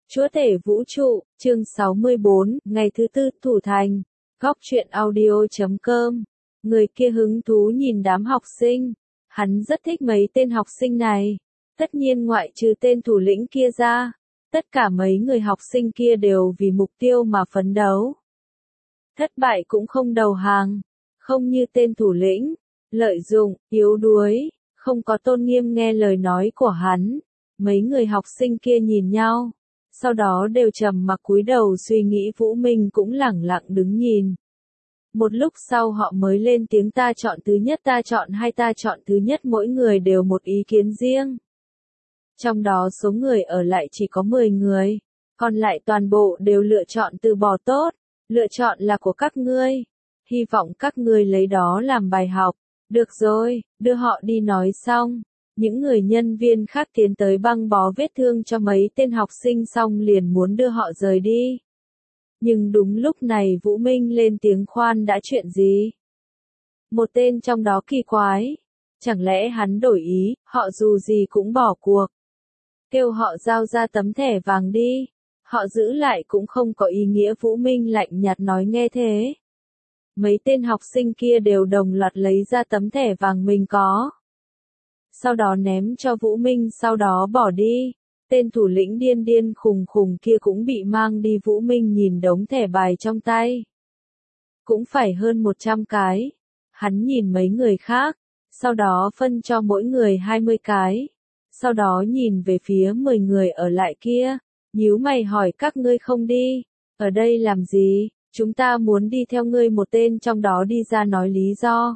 Chúa tể vũ trụ, chương 64, ngày thứ tư, thủ thành. Góc truyện audio.com. Người kia hứng thú nhìn đám học sinh. Hắn rất thích mấy tên học sinh này. Tất nhiên ngoại trừ tên thủ lĩnh kia ra. Tất cả mấy người học sinh kia đều vì mục tiêu mà phấn đấu. Thất bại cũng không đầu hàng. Không như tên thủ lĩnh. Lợi dụng, yếu đuối, không có tôn nghiêm nghe lời nói của hắn. Mấy người học sinh kia nhìn nhau. Sau đó đều trầm mặc cúi đầu suy nghĩ. Vũ Minh cũng lẳng lặng đứng nhìn. Một lúc sau họ mới lên tiếng ta chọn thứ nhất, ta chọn hai, ta chọn thứ nhất, mỗi người đều một ý kiến riêng. Trong đó số người ở lại chỉ có 10 người, còn lại toàn bộ đều lựa chọn từ bỏ tốt, lựa chọn là của các ngươi. Hy vọng các ngươi lấy đó làm bài học. Được rồi, đưa họ đi nói xong. Những người nhân viên khác tiến tới băng bó vết thương cho mấy tên học sinh xong liền muốn đưa họ rời đi. Nhưng đúng lúc này Vũ Minh lên tiếng khoan đã, chuyện gì? Một tên trong đó kỳ quái. Chẳng lẽ hắn đổi ý, họ dù gì cũng bỏ cuộc. Kêu họ giao ra tấm thẻ vàng đi. Họ giữ lại cũng không có ý nghĩa. Vũ Minh lạnh nhạt nói. Nghe thế, mấy tên học sinh kia đều đồng loạt lấy ra tấm thẻ vàng mình có. Sau đó ném cho Vũ Minh, sau đó bỏ đi. Tên thủ lĩnh điên điên khùng khùng kia cũng bị mang đi. Vũ Minh nhìn đống thẻ bài trong tay. Cũng phải hơn 100 cái. Hắn nhìn mấy người khác. Sau đó phân cho mỗi người 20 cái. Sau đó nhìn về phía 10 người ở lại kia. Nhíu mày hỏi, các ngươi không đi. Ở đây làm gì? Chúng ta muốn đi theo ngươi. Một tên trong đó đi ra nói lý do.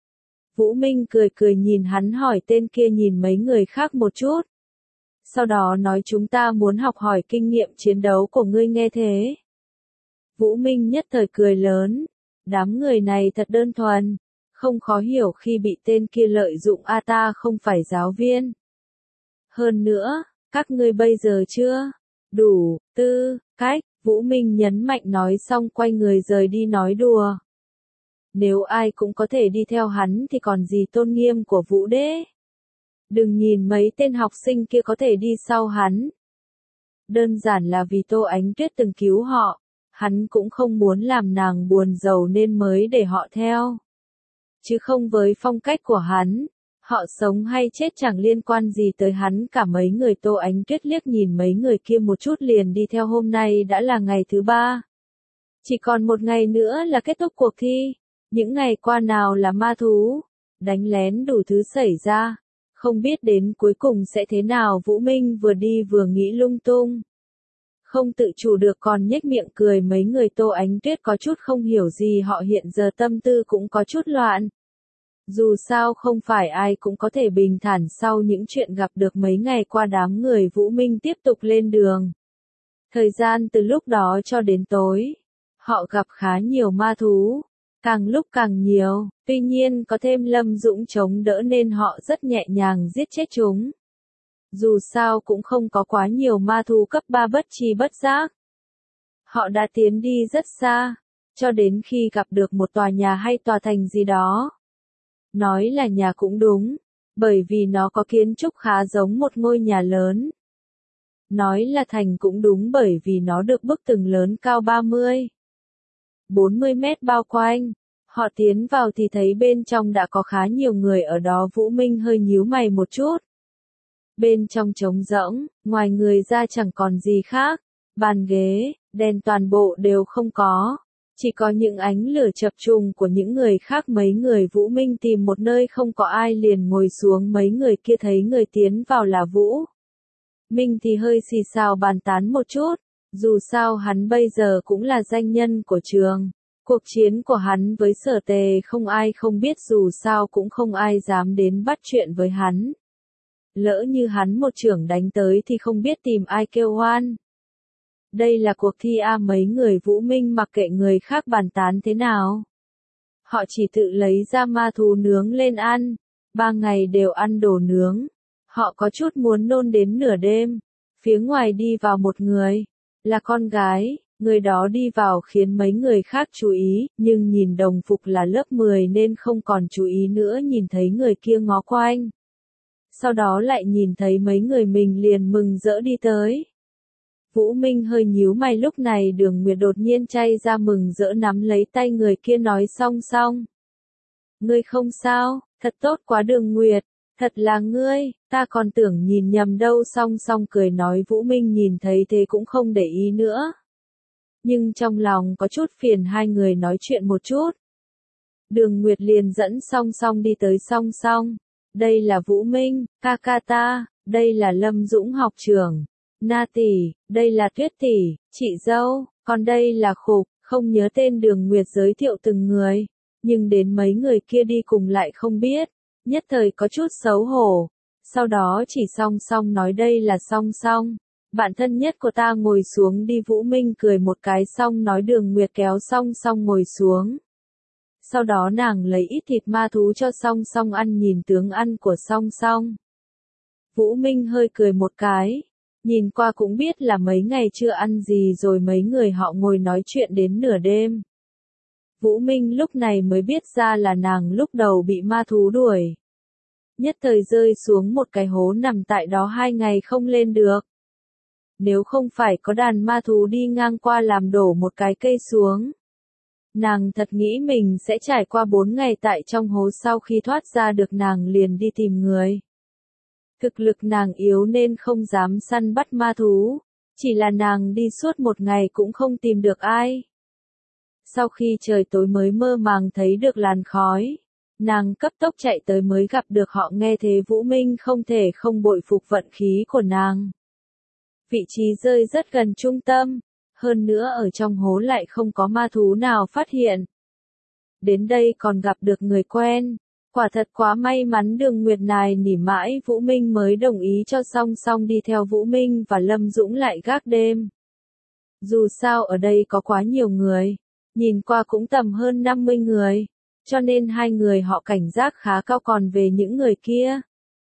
Vũ Minh cười cười nhìn hắn hỏi. Tên kia nhìn mấy người khác một chút. Sau đó nói, chúng ta muốn học hỏi kinh nghiệm chiến đấu của ngươi. Nghe thế, Vũ Minh nhất thời cười lớn. Đám người này thật đơn thuần, không khó hiểu khi bị tên kia lợi dụng. Ta không phải giáo viên. Hơn nữa, các ngươi bây giờ chưa đủ tư cách. Vũ Minh nhấn mạnh nói xong quay người rời đi. Nói đùa. Nếu ai cũng có thể đi theo hắn thì còn gì tôn nghiêm của Vũ đế. Đừng nhìn mấy tên học sinh kia có thể đi sau hắn. Đơn giản là vì Tô Ánh Tuyết từng cứu họ. Hắn cũng không muốn làm nàng buồn rầu nên mới để họ theo. Chứ không với phong cách của hắn. Họ sống hay chết chẳng liên quan gì tới hắn cả. Mấy người Tô Ánh Tuyết liếc nhìn mấy người kia một chút liền đi theo. Hôm nay đã là ngày thứ 3. Chỉ còn một ngày nữa là kết thúc cuộc thi. Những ngày qua nào là ma thú, đánh lén đủ thứ xảy ra. Không biết đến cuối cùng sẽ thế nào. Vũ Minh vừa đi vừa nghĩ lung tung. Không tự chủ được còn nhếch miệng cười. Mấy người Tô Ánh Tuyết có chút không hiểu gì. Họ hiện giờ tâm tư cũng có chút loạn. Dù sao không phải ai cũng có thể bình thản sau những chuyện gặp được mấy ngày qua. Đám người Vũ Minh tiếp tục lên đường. Thời gian từ lúc đó cho đến tối, họ gặp khá nhiều ma thú. Càng lúc càng nhiều, tuy nhiên có thêm Lâm Dũng chống đỡ nên họ rất nhẹ nhàng giết chết chúng. Dù sao cũng không có quá nhiều ma thú cấp 3 bất tri bất giác. Họ đã tiến đi rất xa, cho đến khi gặp được một tòa nhà hay tòa thành gì đó. Nói là nhà cũng đúng, bởi vì nó có kiến trúc khá giống một ngôi nhà lớn. Nói là thành cũng đúng bởi vì nó được bức tường lớn cao 40 mét bao quanh. Họ tiến vào thì thấy bên trong đã có khá nhiều người ở đó. Vũ Minh hơi nhíu mày một chút. Bên trong trống rỗng, ngoài người ra chẳng còn gì khác. Bàn ghế, đèn toàn bộ đều không có. Chỉ có những ánh lửa chập trùng của những người khác. Mấy người Vũ Minh tìm một nơi không có ai liền ngồi xuống. Mấy người kia thấy người tiến vào là Vũ Minh thì hơi xì xào bàn tán một chút. Dù sao hắn bây giờ cũng là danh nhân của trường. Cuộc chiến của hắn với Sở Tề không ai không biết. Dù sao cũng không ai dám đến bắt chuyện với hắn. Lỡ như hắn một chưởng đánh tới thì không biết tìm ai kêu oan. Đây là cuộc thi mấy người Vũ Minh mặc kệ người khác bàn tán thế nào. Họ chỉ tự lấy ra ma thú nướng lên ăn. 3 ngày đều ăn đồ nướng. Họ có chút muốn nôn đến nửa đêm. Phía ngoài đi vào một người. Là con gái. Người đó đi vào khiến mấy người khác chú ý, nhưng nhìn đồng phục là lớp 10 nên không còn chú ý nữa. Nhìn thấy người kia ngó quanh. Sau đó lại nhìn thấy mấy người mình liền mừng rỡ đi tới. Vũ Minh hơi nhíu mày, lúc này Đường Nguyệt đột nhiên chay ra mừng rỡ nắm lấy tay người kia nói Song Song. Ngươi không sao, thật tốt quá Đường Nguyệt, thật là ngươi, ta còn tưởng nhìn nhầm đâu. Song Song cười nói. Vũ Minh nhìn thấy thế cũng không để ý nữa. Nhưng trong lòng có chút phiền hai người nói chuyện một chút. Đường Nguyệt liền dẫn Song Song đi tới. Song Song, đây là Vũ Minh, ca ca ta, đây là Lâm Dũng học trưởng, Na tỷ, đây là Tuyết tỷ, chị dâu, còn đây là Khục, không nhớ tên. Đường Nguyệt giới thiệu từng người, nhưng đến mấy người kia đi cùng lại không biết, nhất thời có chút xấu hổ. Sau đó chỉ Song Song nói đây là Song Song, bạn thân nhất của ta, ngồi xuống đi. Vũ Minh cười một cái xong nói. Đường Nguyệt kéo Song Song ngồi xuống. Sau đó nàng lấy ít thịt ma thú cho Song Song ăn. Nhìn tướng ăn của Song Song, Vũ Minh hơi cười một cái, nhìn qua cũng biết là mấy ngày chưa ăn gì rồi. Mấy người họ ngồi nói chuyện đến nửa đêm. Vũ Minh lúc này mới biết ra là nàng lúc đầu bị ma thú đuổi, nhất thời rơi xuống một cái hố nằm tại đó 2 ngày không lên được. Nếu không phải có đàn ma thú đi ngang qua làm đổ một cái cây xuống, nàng thật nghĩ mình sẽ trải qua 4 ngày tại trong hố. Sau khi thoát ra được nàng liền đi tìm người. Thực lực nàng yếu nên không dám săn bắt ma thú, chỉ là nàng đi suốt 1 ngày cũng không tìm được ai. Sau khi trời tối mới mơ màng thấy được làn khói, nàng cấp tốc chạy tới mới gặp được họ. Nghe thế Vũ Minh không thể không bội phục vận khí của nàng. Vị trí rơi rất gần trung tâm, hơn nữa ở trong hố lại không có ma thú nào phát hiện. Đến đây còn gặp được người quen, quả thật quá may mắn. Đường Nguyệt nài nỉ mãi Vũ Minh mới đồng ý cho Song Song đi theo Vũ Minh và Lâm Dũng lại gác đêm. Dù sao ở đây có quá nhiều người, nhìn qua cũng tầm hơn 50 người, cho nên hai người họ cảnh giác khá cao. Còn về những người kia,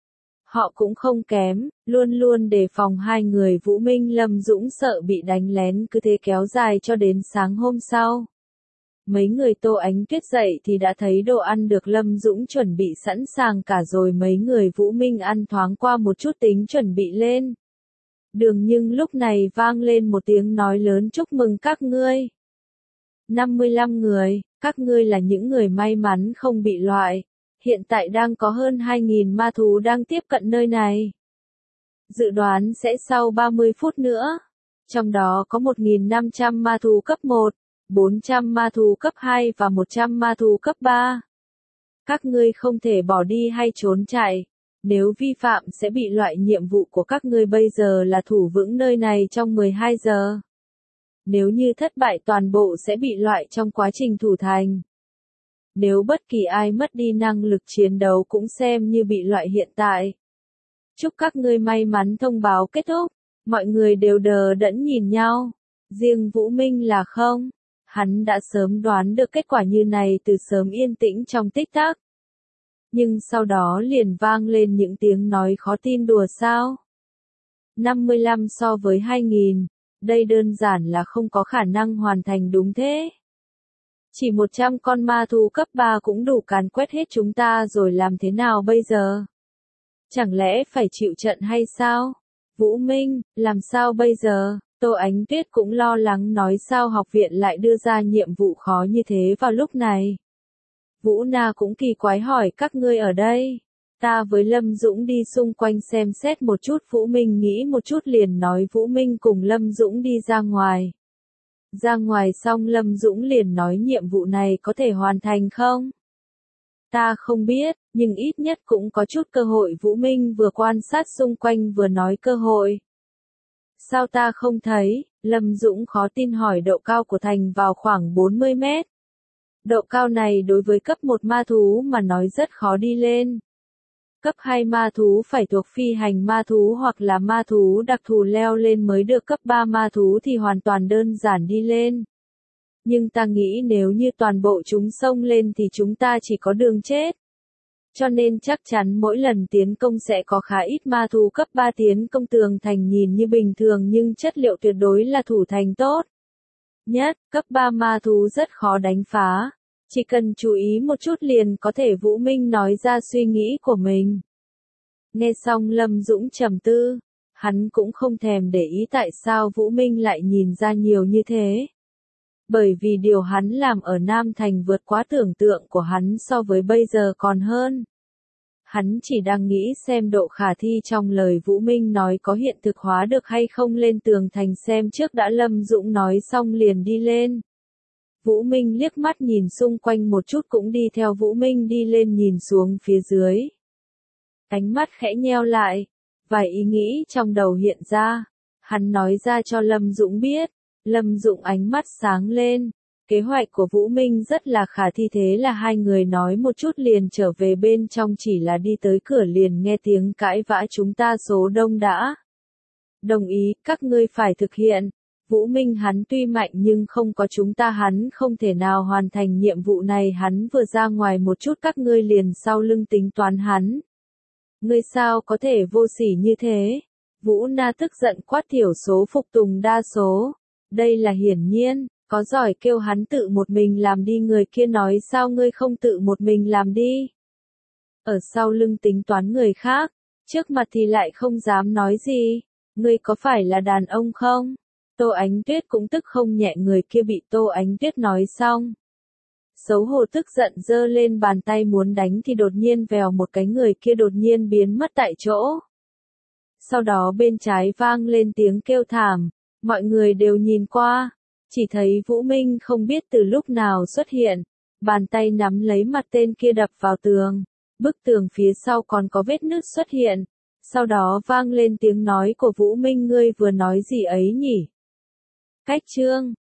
họ cũng không kém, luôn luôn đề phòng hai người Vũ Minh Lâm Dũng sợ bị đánh lén. Cứ thế kéo dài cho đến sáng hôm sau. Mấy người Tô Ánh Tuyết dậy thì đã thấy đồ ăn được Lâm Dũng chuẩn bị sẵn sàng cả rồi. Mấy người Vũ Minh ăn thoáng qua một chút tính chuẩn bị lên đường, nhưng lúc này vang lên một tiếng nói lớn. Chúc mừng các ngươi, 55 người, các ngươi là những người may mắn không bị loại. Hiện tại đang có hơn 2.000 ma thú đang tiếp cận nơi này. Dự đoán sẽ sau 30 phút nữa. Trong đó có 1.500 ma thú cấp 1, 400 ma thú cấp 2 và 100 ma thú cấp 3. Các ngươi không thể bỏ đi hay trốn chạy. Nếu vi phạm sẽ bị loại. Nhiệm vụ của các ngươi bây giờ là thủ vững nơi này trong 12 giờ. Nếu như thất bại toàn bộ sẽ bị loại trong quá trình thủ thành. Nếu bất kỳ ai mất đi năng lực chiến đấu cũng xem như bị loại hiện tại. Chúc các ngươi may mắn. Thông báo kết thúc, mọi người đều đờ đẫn nhìn nhau. Riêng Vũ Minh là không. Hắn đã sớm đoán được kết quả như này từ sớm. Yên tĩnh trong tích tắc. Nhưng sau đó liền vang lên những tiếng nói khó tin. Đùa sao? 55 so với 2.000, đây đơn giản là không có khả năng hoàn thành. Đúng thế. Chỉ 100 con ma thú cấp 3 cũng đủ càn quét hết chúng ta rồi, làm thế nào bây giờ? Chẳng lẽ phải chịu trận hay sao? Vũ Minh, làm sao bây giờ? Tô Ánh Tuyết cũng lo lắng nói. Sao học viện lại đưa ra nhiệm vụ khó như thế vào lúc này? Vũ Na cũng kỳ quái hỏi. Các ngươi ở đây? Ta với Lâm Dũng đi xung quanh xem xét một chút. Vũ Minh nghĩ một chút liền nói. Vũ Minh cùng Lâm Dũng đi ra ngoài. Ra ngoài xong Lâm Dũng liền nói nhiệm vụ này có thể hoàn thành không? Ta không biết, nhưng ít nhất cũng có chút cơ hội. Vũ Minh vừa quan sát xung quanh vừa nói. Cơ hội? Sao ta không thấy? Lâm Dũng khó tin hỏi. Độ cao của thành vào khoảng 40 mét. Độ cao này đối với cấp 1 ma thú mà nói rất khó đi lên. Cấp 2 ma thú phải thuộc phi hành ma thú hoặc là ma thú đặc thù leo lên mới được. Cấp 3 ma thú thì hoàn toàn đơn giản đi lên. Nhưng ta nghĩ nếu như toàn bộ chúng xông lên thì chúng ta chỉ có đường chết. Cho nên chắc chắn mỗi lần tiến công sẽ có khá ít ma thú cấp 3 tiến công. Tường thành nhìn như bình thường nhưng chất liệu tuyệt đối là thủ thành tốt nhất. Cấp 3 ma thú rất khó đánh phá. Chỉ cần chú ý một chút liền có thể. Vũ Minh nói ra suy nghĩ của mình. Nghe xong Lâm Dũng trầm tư. Hắn cũng không thèm để ý tại sao Vũ Minh lại nhìn ra nhiều như thế. Bởi vì điều hắn làm ở Nam Thành vượt quá tưởng tượng của hắn so với bây giờ còn hơn. Hắn chỉ đang nghĩ xem độ khả thi trong lời Vũ Minh nói có hiện thực hóa được hay không, lên tường thành xem trước đã. Lâm Dũng nói xong liền đi lên. Vũ Minh liếc mắt nhìn xung quanh một chút cũng đi theo Vũ Minh đi lên, nhìn xuống phía dưới. Ánh mắt khẽ nheo lại, vài ý nghĩ trong đầu hiện ra. Hắn nói ra cho Lâm Dũng biết. Lâm Dũng ánh mắt sáng lên. Kế hoạch của Vũ Minh rất là khả thi, thế là hai người nói một chút liền trở về bên trong, chỉ là đi tới cửa liền nghe tiếng cãi vã. Chúng ta số đông đã đồng ý, các ngươi phải thực hiện. Vũ Minh hắn tuy mạnh nhưng không có chúng ta hắn không thể nào hoàn thành nhiệm vụ này. Hắn vừa ra ngoài một chút các ngươi liền sau lưng tính toán hắn. Ngươi sao có thể vô sỉ như thế? Vũ Na tức giận quát, thiểu số phục tùng đa số. Đây là hiển nhiên, có giỏi kêu hắn tự một mình làm đi. Người kia nói sao ngươi không tự một mình làm đi? Ở sau lưng tính toán người khác, trước mặt thì lại không dám nói gì. Ngươi có phải là đàn ông không? Tô Ánh Tuyết cũng tức không nhẹ. Người kia bị Tô Ánh Tuyết nói xong, xấu hổ tức giận giơ lên bàn tay muốn đánh thì đột nhiên vèo một cái, người kia đột nhiên biến mất tại chỗ. Sau đó bên trái vang lên tiếng kêu thảm, mọi người đều nhìn qua, chỉ thấy Vũ Minh không biết từ lúc nào xuất hiện, bàn tay nắm lấy mặt tên kia đập vào tường, bức tường phía sau còn có vết nứt xuất hiện. Sau đó vang lên tiếng nói của Vũ Minh, ngươi vừa nói gì ấy nhỉ? Cách chương